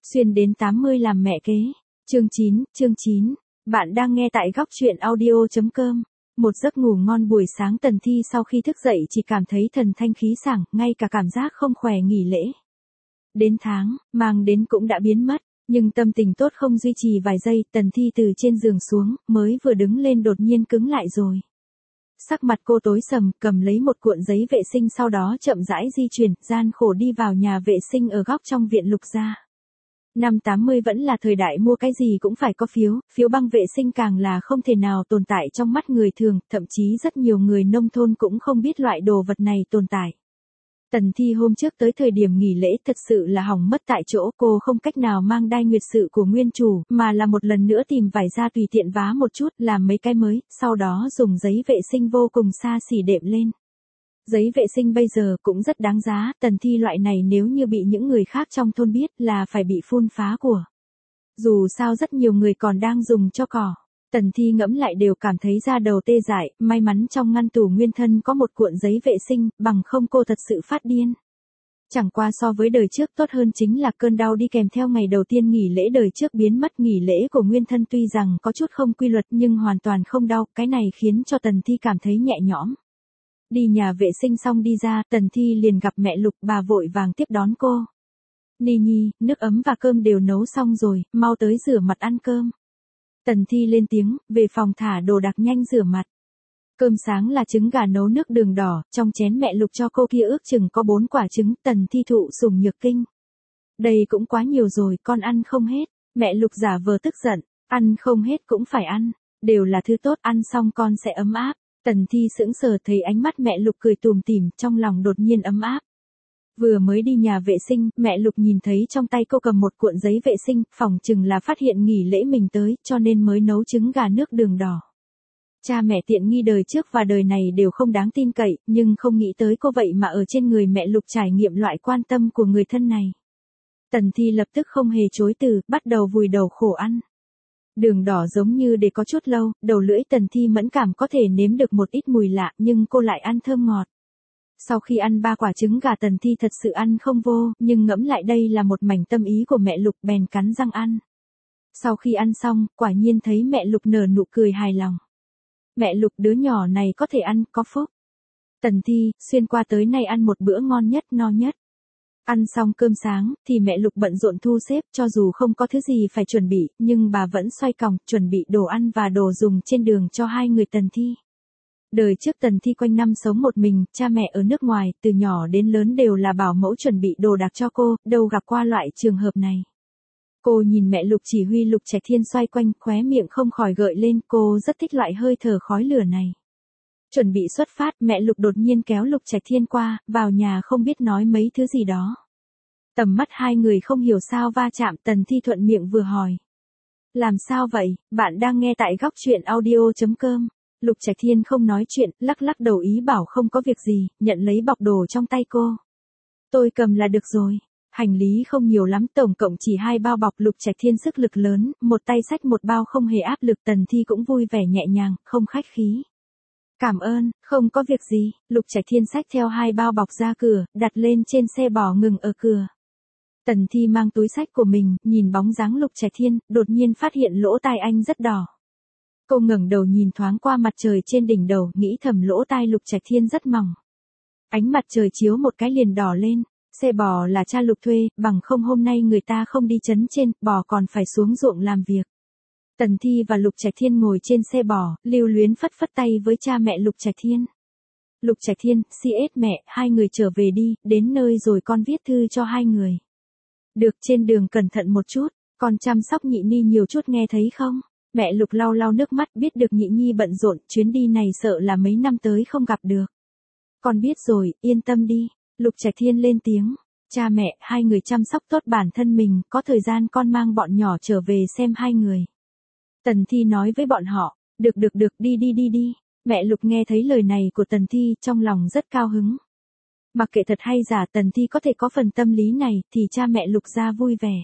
Xuyên đến 80 làm mẹ kế. Chương 9. Bạn đang nghe tại góc truyện audio.com. Một giấc ngủ ngon buổi sáng Tần Thi sau khi thức dậy chỉ cảm thấy thần thanh khí sảng, ngay cả cảm giác không khỏe nghỉ lễ. Đến tháng, mang đến cũng đã biến mất, nhưng tâm tình tốt không duy trì vài giây, Tần Thi từ trên giường xuống, mới vừa đứng lên đột nhiên cứng lại rồi. Sắc mặt cô tối sầm, cầm lấy một cuộn giấy vệ sinh sau đó chậm rãi di chuyển, gian khổ đi vào nhà vệ sinh ở góc trong viện Lục gia. Năm 80 vẫn là thời đại mua cái gì cũng phải có phiếu băng vệ sinh càng là không thể nào tồn tại trong mắt người thường, thậm chí rất nhiều người nông thôn cũng không biết loại đồ vật này tồn tại. Tần Thi hôm trước tới thời điểm nghỉ lễ thật sự là hỏng mất tại chỗ, cô không cách nào mang đai nguyệt sự của nguyên chủ, mà là một lần nữa tìm vải ra tùy tiện vá một chút, làm mấy cái mới, sau đó dùng giấy vệ sinh vô cùng xa xỉ đệm lên. Giấy vệ sinh bây giờ cũng rất đáng giá, Tần Thi loại này nếu như bị những người khác trong thôn biết là phải bị phun phá của. Dù sao rất nhiều người còn đang dùng cho cỏ. Tần Thi ngẫm lại đều cảm thấy da đầu tê dại, may mắn trong ngăn tủ nguyên thân có một cuộn giấy vệ sinh, bằng không cô thật sự phát điên. Chẳng qua so với đời trước tốt hơn chính là cơn đau đi kèm theo ngày đầu tiên nghỉ lễ đời trước biến mất. Nghỉ lễ của nguyên thân tuy rằng có chút không quy luật nhưng hoàn toàn không đau, cái này khiến cho Tần Thi cảm thấy nhẹ nhõm. Đi nhà vệ sinh xong đi ra, Tần Thi liền gặp mẹ Lục, bà vội vàng tiếp đón cô. Ni Nhi, nước ấm và cơm đều nấu xong rồi, mau tới rửa mặt ăn cơm. Tần Thi lên tiếng, về phòng thả đồ đạc nhanh rửa mặt. Cơm sáng là trứng gà nấu nước đường đỏ, trong chén mẹ Lục cho cô kia ước chừng có 4 quả trứng, Tần Thi thụ sủng nhược kinh. Đây cũng quá nhiều rồi, con ăn không hết. Mẹ Lục giả vờ tức giận, ăn không hết cũng phải ăn, đều là thứ tốt, ăn xong con sẽ ấm áp. Tần Thi sững sờ thấy ánh mắt mẹ Lục cười tủm tỉm, trong lòng đột nhiên ấm áp. Vừa mới đi nhà vệ sinh, mẹ Lục nhìn thấy trong tay cô cầm một cuộn giấy vệ sinh, phỏng chừng là phát hiện nghỉ lễ mình tới, cho nên mới nấu trứng gà nước đường đỏ. Cha mẹ tiện nghi đời trước và đời này đều không đáng tin cậy, nhưng không nghĩ tới cô vậy mà ở trên người mẹ Lục trải nghiệm loại quan tâm của người thân này. Tần Thi lập tức không hề chối từ, bắt đầu vùi đầu khổ ăn. Đường đỏ giống như để có chút lâu, đầu lưỡi Tần Thi mẫn cảm có thể nếm được một ít mùi lạ nhưng cô lại ăn thơm ngọt. Sau khi ăn 3 quả trứng gà Tần Thi thật sự ăn không vô, nhưng ngẫm lại đây là một mảnh tâm ý của mẹ Lục bèn cắn răng ăn. Sau khi ăn xong, quả nhiên thấy mẹ Lục nở nụ cười hài lòng. Mẹ Lục đứa nhỏ này có thể ăn, có phúc. Tần Thi, xuyên qua tới nay ăn một bữa ngon nhất, no nhất. Ăn xong cơm sáng, thì mẹ Lục bận rộn thu xếp, cho dù không có thứ gì phải chuẩn bị, nhưng bà vẫn xoay còng, chuẩn bị đồ ăn và đồ dùng trên đường cho hai người Tần Thi. Đời trước Tần Thi quanh năm sống một mình, cha mẹ ở nước ngoài, từ nhỏ đến lớn đều là bảo mẫu chuẩn bị đồ đạc cho cô, đâu gặp qua loại trường hợp này. Cô nhìn mẹ Lục chỉ huy Lục Trạch Thiên xoay quanh, khóe miệng không khỏi gợi lên, cô rất thích loại hơi thở khói lửa này. Chuẩn bị xuất phát, mẹ Lục đột nhiên kéo Lục Trạch Thiên qua, vào nhà không biết nói mấy thứ gì đó. Tầm mắt hai người không hiểu sao va chạm, Tần Thi thuận miệng vừa hỏi. Làm sao vậy, bạn đang nghe tại góc truyện audio.com. Lục Trạch Thiên không nói chuyện, lắc lắc đầu ý bảo không có việc gì, nhận lấy bọc đồ trong tay cô. Tôi cầm là được rồi. Hành lý không nhiều lắm, tổng cộng chỉ 2 bao bọc. Lục Trạch Thiên sức lực lớn, một tay xách một bao không hề áp lực. Tần Thi cũng vui vẻ nhẹ nhàng, không khách khí. Cảm ơn, không có việc gì. Lục Trạch Thiên xách theo 2 bao bọc ra cửa, đặt lên trên xe bò ngừng ở cửa. Tần Thi mang túi xách của mình, nhìn bóng dáng Lục Trạch Thiên, đột nhiên phát hiện lỗ tai anh rất đỏ. Cô ngẩng đầu nhìn thoáng qua mặt trời trên đỉnh đầu, nghĩ thầm lỗ tai Lục Trạch Thiên rất mỏng. Ánh mặt trời chiếu một cái liền đỏ lên. Xe bò là cha Lục thuê, bằng không hôm nay người ta không đi trấn trên, bò còn phải xuống ruộng làm việc. Tần Thi và Lục Trạch Thiên ngồi trên xe bò, lưu luyến phất phất tay với cha mẹ Lục Trạch Thiên. Lục Trạch Thiên, CS mẹ, hai người trở về đi, đến nơi rồi con viết thư cho hai người. Được, trên đường cẩn thận một chút, con chăm sóc Nhị Ni nhiều chút nghe thấy không? Mẹ Lục lau lau nước mắt, biết được Nhị Nhi bận rộn, chuyến đi này sợ là mấy năm tới không gặp được. Con biết rồi, yên tâm đi. Lục Trạch Thiên lên tiếng. Cha mẹ, hai người chăm sóc tốt bản thân mình, có thời gian con mang bọn nhỏ trở về xem hai người. Tần Thi nói với bọn họ, được, đi. Mẹ Lục nghe thấy lời này của Tần Thi, trong lòng rất cao hứng. Mặc kệ thật hay giả Tần Thi có thể có phần tâm lý này, thì cha mẹ Lục ra vui vẻ.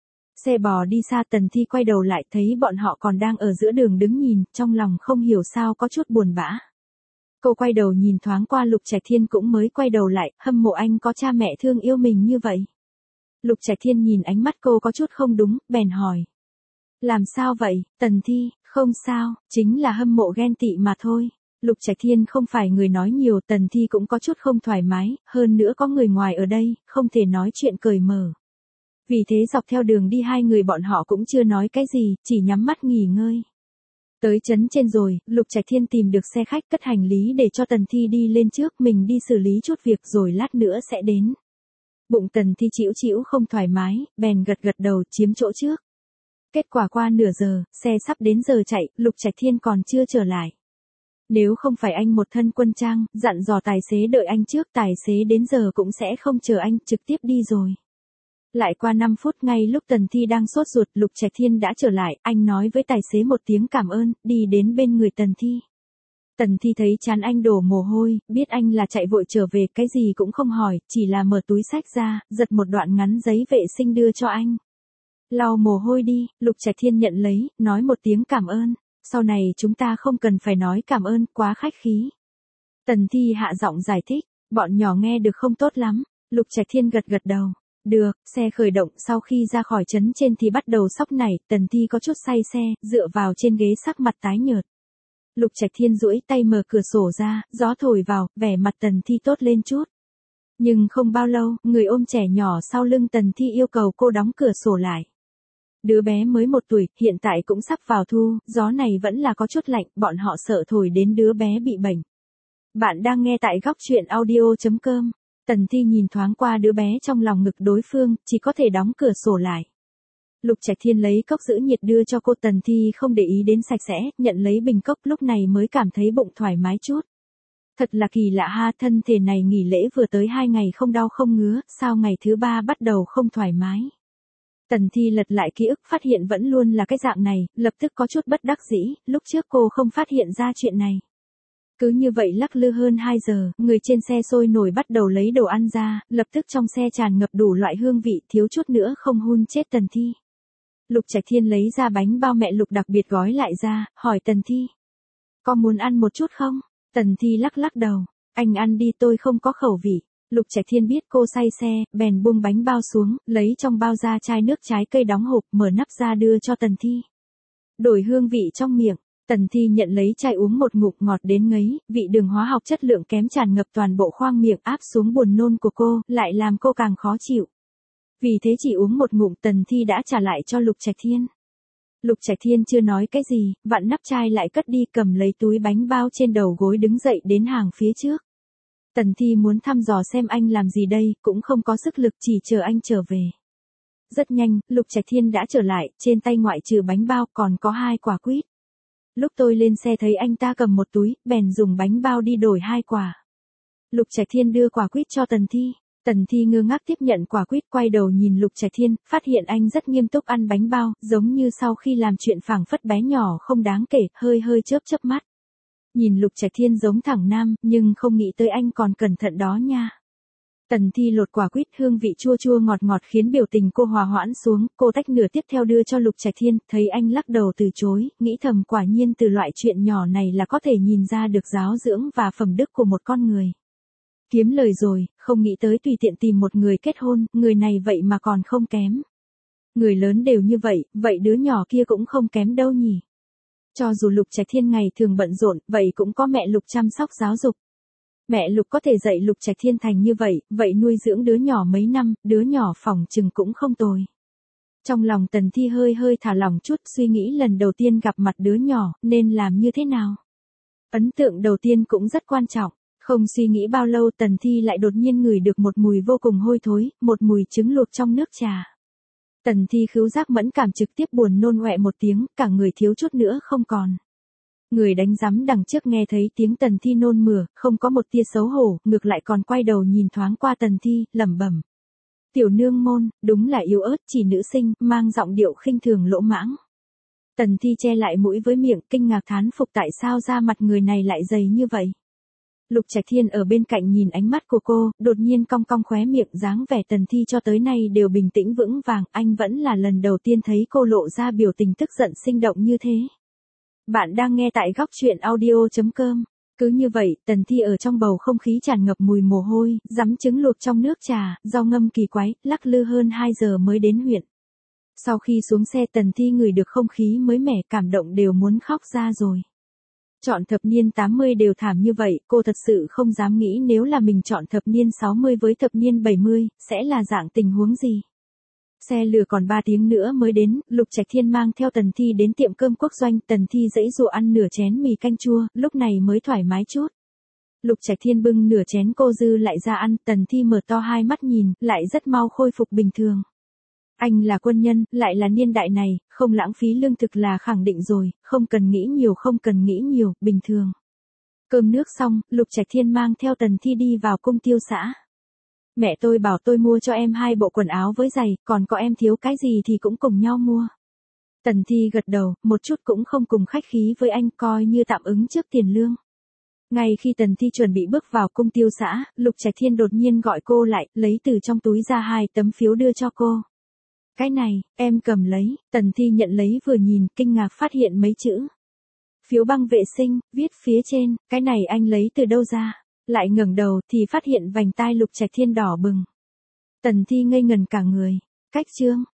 Xe bò đi xa, Tần Thi quay đầu lại thấy bọn họ còn đang ở giữa đường đứng nhìn, trong lòng không hiểu sao có chút buồn bã. Cô quay đầu nhìn thoáng qua Lục Trạch Thiên cũng mới quay đầu lại, hâm mộ anh có cha mẹ thương yêu mình như vậy. Lục Trạch Thiên nhìn ánh mắt cô có chút không đúng, bèn hỏi. Làm sao vậy, Tần Thi, không sao, chính là hâm mộ ghen tị mà thôi. Lục Trạch Thiên không phải người nói nhiều, Tần Thi cũng có chút không thoải mái, hơn nữa có người ngoài ở đây, không thể nói chuyện cởi mở. Vì thế dọc theo đường đi hai người bọn họ cũng chưa nói cái gì, chỉ nhắm mắt nghỉ ngơi. Tới trấn trên rồi, Lục Trạch Thiên tìm được xe khách cất hành lý để cho Tần Thi đi lên trước, mình đi xử lý chút việc rồi lát nữa sẽ đến. Bụng Tần Thi chĩu chĩu không thoải mái, bèn gật gật đầu chiếm chỗ trước. Kết quả qua nửa giờ, xe sắp đến giờ chạy, Lục Trạch Thiên còn chưa trở lại. Nếu không phải anh một thân quân trang, dặn dò tài xế đợi anh trước, tài xế đến giờ cũng sẽ không chờ anh, trực tiếp đi rồi. Lại qua 5 phút ngay lúc Tần Thi đang sốt ruột, Lục Trạch Thiên đã trở lại, anh nói với tài xế một tiếng cảm ơn, đi đến bên người Tần Thi. Tần Thi thấy trán anh đổ mồ hôi, biết anh là chạy vội trở về, cái gì cũng không hỏi, chỉ là mở túi xách ra, giật một đoạn ngắn giấy vệ sinh đưa cho anh. Lau mồ hôi đi, Lục Trạch Thiên nhận lấy, nói một tiếng cảm ơn, sau này chúng ta không cần phải nói cảm ơn, quá khách khí. Tần Thi hạ giọng giải thích, bọn nhỏ nghe được không tốt lắm, Lục Trạch Thiên gật gật đầu. Được, xe khởi động, sau khi ra khỏi trấn trên thì bắt đầu sóc nảy, Tần Thi có chút say xe, dựa vào trên ghế sắc mặt tái nhợt. Lục Trạch Thiên duỗi tay mở cửa sổ ra, gió thổi vào, vẻ mặt Tần Thi tốt lên chút. Nhưng không bao lâu, người ôm trẻ nhỏ sau lưng Tần Thi yêu cầu cô đóng cửa sổ lại. Đứa bé mới 1 tuổi, hiện tại cũng sắp vào thu, gió này vẫn là có chút lạnh, bọn họ sợ thổi đến đứa bé bị bệnh. Bạn đang nghe tại góc truyện audio.com. Tần Thi nhìn thoáng qua đứa bé trong lòng ngực đối phương, chỉ có thể đóng cửa sổ lại. Lục Trạch Thiên lấy cốc giữ nhiệt đưa cho cô, Tần Thi không để ý đến sạch sẽ, nhận lấy bình cốc, lúc này mới cảm thấy bụng thoải mái chút. Thật là kỳ lạ ha, thân thể này nghỉ lễ vừa tới 2 ngày không đau không ngứa, sao ngày thứ 3 bắt đầu không thoải mái. Tần Thi lật lại ký ức, phát hiện vẫn luôn là cái dạng này, lập tức có chút bất đắc dĩ, lúc trước cô không phát hiện ra chuyện này. Cứ như vậy lắc lư hơn 2 giờ, người trên xe sôi nổi bắt đầu lấy đồ ăn ra, lập tức trong xe tràn ngập đủ loại hương vị, thiếu chút nữa không hun chết Tần Thi. Lục Trạch Thiên lấy ra bánh bao mẹ Lục đặc biệt gói lại ra, hỏi Tần Thi. Có muốn ăn một chút không? Tần Thi lắc lắc đầu, anh ăn đi, tôi không có khẩu vị. Lục Trạch Thiên biết cô say xe, bèn buông bánh bao xuống, lấy trong bao ra chai nước trái cây đóng hộp, mở nắp ra đưa cho Tần Thi. Đổi hương vị trong miệng. Tần Thi nhận lấy chai uống một ngụm, ngọt đến ngấy, vị đường hóa học chất lượng kém tràn ngập toàn bộ khoang miệng, áp xuống buồn nôn của cô, lại làm cô càng khó chịu. Vì thế chỉ uống một ngụm, Tần Thi đã trả lại cho Lục Trạch Thiên. Lục Trạch Thiên chưa nói cái gì, vặn nắp chai lại cất đi, cầm lấy túi bánh bao trên đầu gối đứng dậy đến hàng phía trước. Tần Thi muốn thăm dò xem anh làm gì đây, cũng không có sức lực, chỉ chờ anh trở về. Rất nhanh, Lục Trạch Thiên đã trở lại, trên tay ngoại trừ bánh bao còn có 2 quả quýt. Lúc tôi lên xe thấy anh ta cầm một túi, bèn dùng bánh bao đi đổi 2 quả. Lục Trạch Thiên đưa quả quýt cho Tần Thi. Tần Thi ngơ ngác tiếp nhận quả quýt, quay đầu nhìn Lục Trạch Thiên, phát hiện anh rất nghiêm túc ăn bánh bao, giống như sau khi làm chuyện phảng phất bé nhỏ không đáng kể, hơi hơi chớp chớp mắt. Nhìn Lục Trạch Thiên giống thẳng nam, nhưng không nghĩ tới anh còn cẩn thận đó nha. Tần Thi lột quả quýt, hương vị chua chua ngọt ngọt khiến biểu tình cô hòa hoãn xuống, cô tách nửa tiếp theo đưa cho Lục Trạch Thiên, thấy anh lắc đầu từ chối, nghĩ thầm quả nhiên từ loại chuyện nhỏ này là có thể nhìn ra được giáo dưỡng và phẩm đức của một con người. Kiếm lời rồi, không nghĩ tới tùy tiện tìm một người kết hôn, người này vậy mà còn không kém. Người lớn đều như vậy, vậy đứa nhỏ kia cũng không kém đâu nhỉ. Cho dù Lục Trạch Thiên ngày thường bận rộn, vậy cũng có mẹ Lục chăm sóc giáo dục. Mẹ Lục có thể dạy Lục Trạch Thiên thành như vậy, vậy nuôi dưỡng đứa nhỏ mấy năm, đứa nhỏ phỏng chừng cũng không tồi. Trong lòng Tần Thi hơi hơi thả lỏng chút, suy nghĩ lần đầu tiên gặp mặt đứa nhỏ, nên làm như thế nào. Ấn tượng đầu tiên cũng rất quan trọng, không suy nghĩ bao lâu Tần Thi lại đột nhiên ngửi được một mùi vô cùng hôi thối, một mùi trứng luộc trong nước trà. Tần Thi khứu giác mẫn cảm trực tiếp buồn nôn ọe một tiếng, cả người thiếu chút nữa không còn. Người đánh giám đằng trước nghe thấy tiếng Tần Thi nôn mửa, không có một tia xấu hổ, ngược lại còn quay đầu nhìn thoáng qua Tần Thi, lẩm bẩm. Tiểu nương môn, đúng là yếu ớt, chỉ nữ sinh, mang giọng điệu khinh thường lỗ mãng. Tần Thi che lại mũi với miệng, kinh ngạc thán phục tại sao da mặt người này lại dày như vậy. Lục Trạch Thiên ở bên cạnh nhìn ánh mắt của cô, đột nhiên cong cong khóe miệng, dáng vẻ Tần Thi cho tới nay đều bình tĩnh vững vàng, anh vẫn là lần đầu tiên thấy cô lộ ra biểu tình tức giận sinh động như thế. Bạn đang nghe tại góc truyện audio.com. Cứ như vậy, Tần Thi ở trong bầu không khí tràn ngập mùi mồ hôi, rắm trứng luộc trong nước trà, rau ngâm kỳ quái, lắc lư hơn 2 giờ mới đến huyện. Sau khi xuống xe Tần Thi ngửi được không khí mới mẻ, cảm động đều muốn khóc ra rồi. Chọn thập niên 80 đều thảm như vậy, cô thật sự không dám nghĩ nếu là mình chọn thập niên 60 với thập niên 70, sẽ là dạng tình huống gì. Xe lửa còn 3 tiếng nữa mới đến, Lục Trạch Thiên mang theo Tần Thi đến tiệm cơm quốc doanh, Tần Thi giãy giụa ăn nửa chén mì canh chua, lúc này mới thoải mái chút. Lục Trạch Thiên bưng nửa chén cô dư lại ra ăn, Tần Thi mở to hai mắt nhìn, lại rất mau khôi phục bình thường. Anh là quân nhân, lại là niên đại này, không lãng phí lương thực là khẳng định rồi, không cần nghĩ nhiều, không cần nghĩ nhiều, bình thường. Cơm nước xong, Lục Trạch Thiên mang theo Tần Thi đi vào cung tiêu xã. Mẹ tôi bảo tôi mua cho em 2 bộ quần áo với giày, còn có em thiếu cái gì thì cũng cùng nhau mua. Tần Thi gật đầu, một chút cũng không cùng khách khí với anh, coi như tạm ứng trước tiền lương. Ngay khi Tần Thi chuẩn bị bước vào cung tiêu xã, Lục Trạch Thiên đột nhiên gọi cô lại, lấy từ trong túi ra 2 tấm phiếu đưa cho cô. Cái này, em cầm lấy. Tần Thi nhận lấy vừa nhìn, kinh ngạc phát hiện mấy chữ. Phiếu băng vệ sinh, viết phía trên, cái này anh lấy từ đâu ra? Lại ngẩng đầu thì phát hiện vành tai Lục Trạch Thiên đỏ bừng. Tần Thi ngây ngần cả người. Cách chương.